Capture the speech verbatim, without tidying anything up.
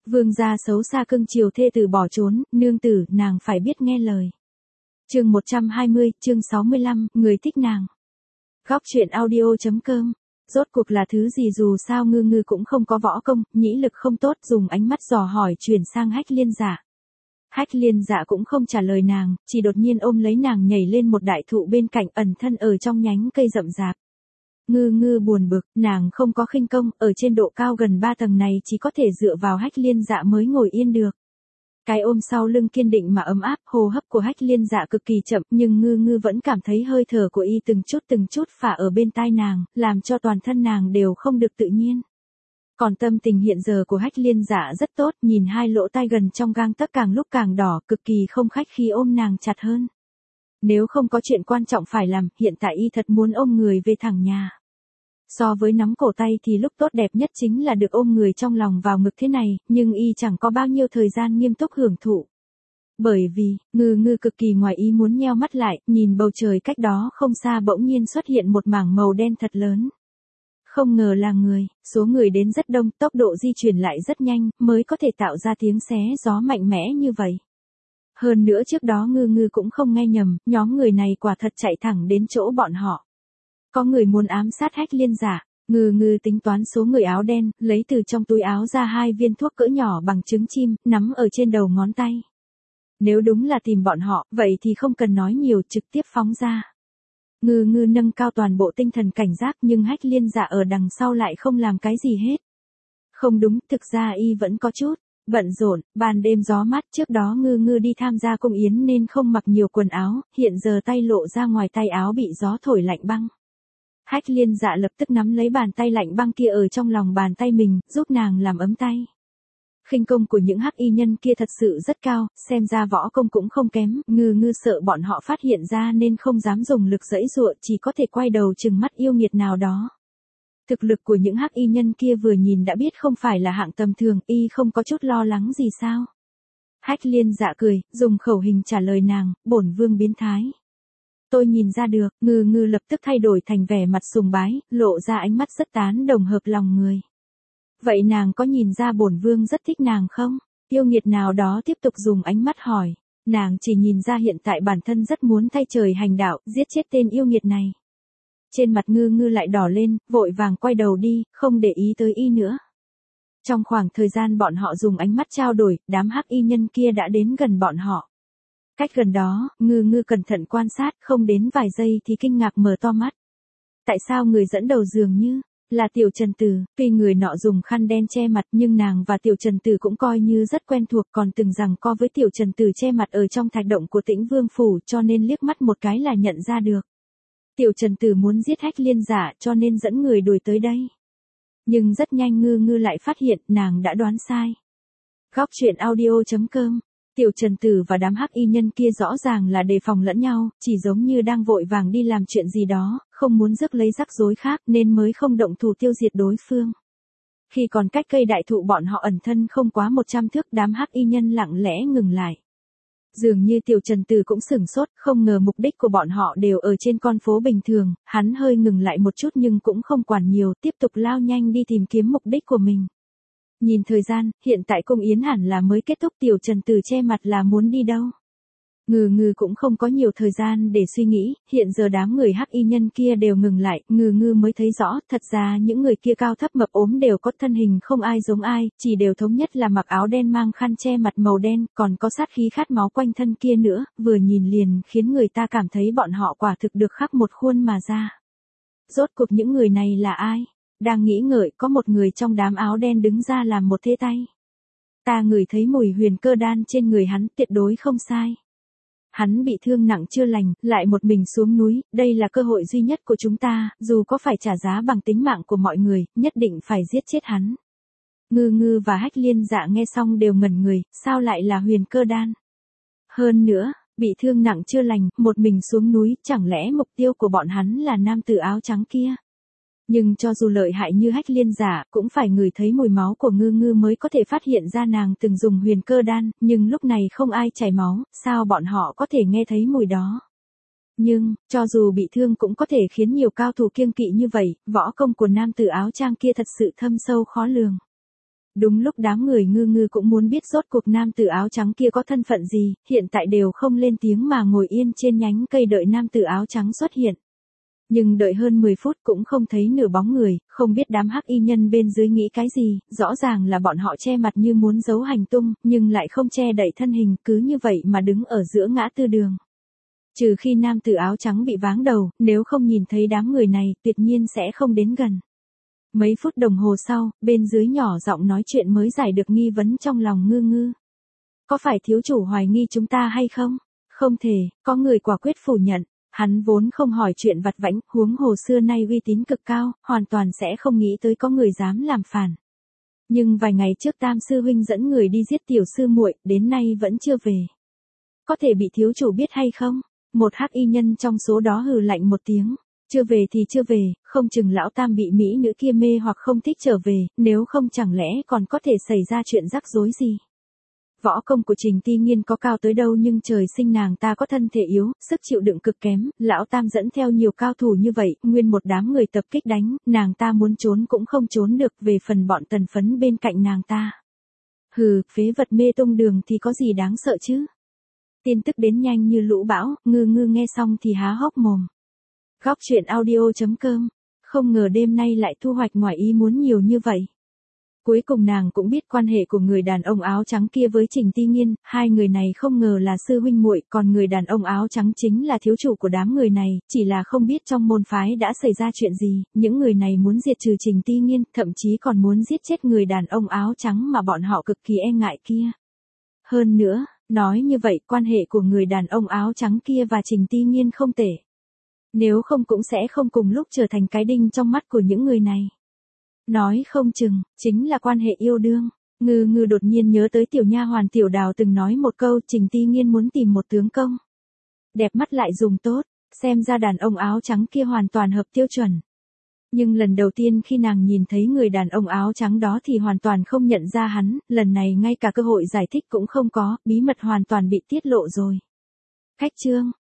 Vương gia xấu xa cưng chiều thê tử bỏ trốn, nương tử, nàng phải biết nghe lời. Chương một trăm hai mươi, chương sáu mươi lăm, người thích nàng. Góc truyện audio.com. Rốt cuộc là thứ gì dù sao Ngư Ngư cũng không có võ công, nhĩ lực không tốt, dùng ánh mắt dò hỏi chuyển sang Hách Liên Dạ. Hách Liên Dạ cũng không trả lời nàng, chỉ đột nhiên ôm lấy nàng nhảy lên một đại thụ bên cạnh, ẩn thân ở trong nhánh cây rậm rạp. Ngư Ngư buồn bực, nàng không có khinh công, ở trên độ cao gần ba tầng này chỉ có thể dựa vào Hách Liên Dạ mới ngồi yên được. Cái ôm sau lưng kiên định mà ấm áp, hô hấp của Hách Liên Dạ cực kỳ chậm, nhưng Ngư Ngư vẫn cảm thấy hơi thở của y từng chút từng chút phả ở bên tai nàng, làm cho toàn thân nàng đều không được tự nhiên. Còn tâm tình hiện giờ của Hách Liên Dạ rất tốt, nhìn hai lỗ tai gần trong gang tấc càng lúc càng đỏ, cực kỳ không khách khí ôm nàng chặt hơn. Nếu không có chuyện quan trọng phải làm, hiện tại y thật muốn ôm người về thẳng nhà. So với nắm cổ tay thì lúc tốt đẹp nhất chính là được ôm người trong lòng vào ngực thế này, nhưng y chẳng có bao nhiêu thời gian nghiêm túc hưởng thụ. Bởi vì, Ngư Ngư cực kỳ ngoài ý muốn nheo mắt lại, nhìn bầu trời cách đó không xa bỗng nhiên xuất hiện một mảng màu đen thật lớn. Không ngờ là người, số người đến rất đông, tốc độ di chuyển lại rất nhanh, mới có thể tạo ra tiếng xé gió mạnh mẽ như vậy. Hơn nữa trước đó Ngư Ngư cũng không nghe nhầm, nhóm người này quả thật chạy thẳng đến chỗ bọn họ. Có người muốn ám sát Hách Liên Dạ, Ngư Ngư tính toán số người áo đen, lấy từ trong túi áo ra hai viên thuốc cỡ nhỏ bằng trứng chim, nắm ở trên đầu ngón tay. Nếu đúng là tìm bọn họ, vậy thì không cần nói nhiều, trực tiếp phóng ra. Ngư Ngư nâng cao toàn bộ tinh thần cảnh giác, nhưng Hách Liên Dạ ở đằng sau lại không làm cái gì hết. Không đúng, thực ra y vẫn có chút bận rộn, ban đêm gió mát, trước đó Ngư Ngư đi tham gia cung yến nên không mặc nhiều quần áo, hiện giờ tay lộ ra ngoài tay áo bị gió thổi lạnh băng. Hách Liên Dạ lập tức nắm lấy bàn tay lạnh băng kia ở trong lòng bàn tay mình, giúp nàng làm ấm tay. Khinh công của những hắc y nhân kia thật sự rất cao, xem ra võ công cũng không kém, Ngư Ngư sợ bọn họ phát hiện ra nên không dám dùng lực giãy giụa, chỉ có thể quay đầu trừng mắt yêu nghiệt nào đó. Thực lực của những hắc y nhân kia vừa nhìn đã biết không phải là hạng tầm thường, y không có chút lo lắng gì sao. Hách Liên Dạ cười, dùng khẩu hình trả lời nàng, bổn vương biến thái. Tôi nhìn ra được, Ngư Ngư lập tức thay đổi thành vẻ mặt sùng bái, lộ ra ánh mắt rất tán đồng hợp lòng người. Vậy nàng có nhìn ra bổn vương rất thích nàng không? Yêu nghiệt nào đó tiếp tục dùng ánh mắt hỏi. Nàng chỉ nhìn ra hiện tại bản thân rất muốn thay trời hành đạo, giết chết tên yêu nghiệt này. Trên mặt Ngư Ngư lại đỏ lên, vội vàng quay đầu đi, không để ý tới y nữa. Trong khoảng thời gian bọn họ dùng ánh mắt trao đổi, đám hắc y nhân kia đã đến gần bọn họ. Cách gần đó, Ngư Ngư cẩn thận quan sát, không đến vài giây thì kinh ngạc mở to mắt. Tại sao người dẫn đầu dường như là Tiểu Trần Tử? Tuy người nọ dùng khăn đen che mặt nhưng nàng và Tiểu Trần Tử cũng coi như rất quen thuộc, còn từng rằng co với Tiểu Trần Tử che mặt ở trong thạch động của Tĩnh Vương phủ, cho nên liếc mắt một cái là nhận ra được. Tiểu Trần Tử muốn giết Hách Liên Dạ cho nên dẫn người đuổi tới đây. Nhưng rất nhanh Ngư Ngư lại phát hiện nàng đã đoán sai. Góc truyện audio.com. Tiểu Trần Tử và đám hắc y nhân kia rõ ràng là đề phòng lẫn nhau, chỉ giống như đang vội vàng đi làm chuyện gì đó, không muốn rước lấy rắc rối khác nên mới không động thủ tiêu diệt đối phương. Khi còn cách cây đại thụ bọn họ ẩn thân không quá một trăm thước, đám hắc y nhân lặng lẽ ngừng lại. Dường như Tiểu Trần Tử cũng sửng sốt, không ngờ mục đích của bọn họ đều ở trên con phố bình thường, hắn hơi ngừng lại một chút nhưng cũng không quản nhiều, tiếp tục lao nhanh đi tìm kiếm mục đích của mình. Nhìn thời gian, hiện tại cung yến hẳn là mới kết thúc, Tiểu Trần Tử che mặt là muốn đi đâu. Ngư Ngư cũng không có nhiều thời gian để suy nghĩ, hiện giờ đám người hắc y nhân kia đều ngừng lại, Ngư Ngư mới thấy rõ, thật ra những người kia cao thấp mập ốm đều có thân hình không ai giống ai, chỉ đều thống nhất là mặc áo đen mang khăn che mặt màu đen, còn có sát khí khát máu quanh thân kia nữa, vừa nhìn liền khiến người ta cảm thấy bọn họ quả thực được khắc một khuôn mà ra. Rốt cuộc những người này là ai? Đang nghĩ ngợi, có một người trong đám áo đen đứng ra làm một thế tay. Ta ngửi thấy mùi huyền cơ đan trên người hắn, tuyệt đối không sai. Hắn bị thương nặng chưa lành, lại một mình xuống núi, đây là cơ hội duy nhất của chúng ta, dù có phải trả giá bằng tính mạng của mọi người, nhất định phải giết chết hắn. Ngư Ngư và Hách Liên Dạ nghe xong đều ngẩn người, sao lại là huyền cơ đan? Hơn nữa, bị thương nặng chưa lành, một mình xuống núi, chẳng lẽ mục tiêu của bọn hắn là nam tử áo trắng kia? Nhưng cho dù lợi hại như Hách Liên Dạ, cũng phải ngửi thấy mùi máu của Ngư Ngư mới có thể phát hiện ra nàng từng dùng huyền cơ đan, nhưng lúc này không ai chảy máu, sao bọn họ có thể nghe thấy mùi đó. Nhưng, cho dù bị thương cũng có thể khiến nhiều cao thủ kiêng kỵ như vậy, võ công của nam tử áo trang kia thật sự thâm sâu khó lường. Đúng lúc đám người ngư ngư cũng muốn biết rốt cuộc nam tử áo trắng kia có thân phận gì, hiện tại đều không lên tiếng mà ngồi yên trên nhánh cây đợi nam tử áo trắng xuất hiện. Nhưng đợi hơn mười phút cũng không thấy nửa bóng người, không biết đám hắc y nhân bên dưới nghĩ cái gì, rõ ràng là bọn họ che mặt như muốn giấu hành tung, nhưng lại không che đậy thân hình, cứ như vậy mà đứng ở giữa ngã tư đường. Trừ khi nam tử áo trắng bị váng đầu, nếu không nhìn thấy đám người này, tuyệt nhiên sẽ không đến gần. Mấy phút đồng hồ sau, bên dưới nhỏ giọng nói chuyện mới giải được nghi vấn trong lòng ngư ngư. Có phải thiếu chủ hoài nghi chúng ta hay không? Không thể, có người quả quyết phủ nhận. Hắn vốn không hỏi chuyện vặt vãnh, huống hồ xưa nay uy tín cực cao, hoàn toàn sẽ không nghĩ tới có người dám làm phản. Nhưng vài ngày trước Tam sư huynh dẫn người đi giết tiểu sư muội, đến nay vẫn chưa về. Có thể bị thiếu chủ biết hay không? Một hắc y nhân trong số đó hừ lạnh một tiếng. Chưa về thì chưa về, không chừng lão Tam bị mỹ nữ kia mê hoặc không thích trở về, nếu không chẳng lẽ còn có thể xảy ra chuyện rắc rối gì. Võ công của Trình Ti Nghiên có cao tới đâu nhưng trời sinh nàng ta có thân thể yếu, sức chịu đựng cực kém, lão Tam dẫn theo nhiều cao thủ như vậy, nguyên một đám người tập kích đánh, nàng ta muốn trốn cũng không trốn được, về phần bọn tần phấn bên cạnh nàng ta. Hừ, phế vật mê tung đường thì có gì đáng sợ chứ. Tin tức đến nhanh như lũ bão, ngư ngư nghe xong thì há hốc mồm. Góc truyện audio chấm com, không ngờ đêm nay lại thu hoạch ngoài ý muốn nhiều như vậy. Cuối cùng nàng cũng biết quan hệ của người đàn ông áo trắng kia với Trình Ti Nghiên, hai người này không ngờ là sư huynh muội, còn người đàn ông áo trắng chính là thiếu chủ của đám người này, chỉ là không biết trong môn phái đã xảy ra chuyện gì, những người này muốn diệt trừ Trình Ti Nghiên, thậm chí còn muốn giết chết người đàn ông áo trắng mà bọn họ cực kỳ e ngại kia. Hơn nữa, nói như vậy quan hệ của người đàn ông áo trắng kia và Trình Ti Nghiên không tệ. Nếu không cũng sẽ không cùng lúc trở thành cái đinh trong mắt của những người này. Nói không chừng, chính là quan hệ yêu đương. Ngư ngư đột nhiên nhớ tới tiểu nha hoàn Tiểu Đào từng nói một câu, Trình Ti Nghiên muốn tìm một tướng công. Đẹp mắt lại dùng tốt, xem ra đàn ông áo trắng kia hoàn toàn hợp tiêu chuẩn. Nhưng lần đầu tiên khi nàng nhìn thấy người đàn ông áo trắng đó thì hoàn toàn không nhận ra hắn, lần này ngay cả cơ hội giải thích cũng không có, bí mật hoàn toàn bị tiết lộ rồi. Khách trương,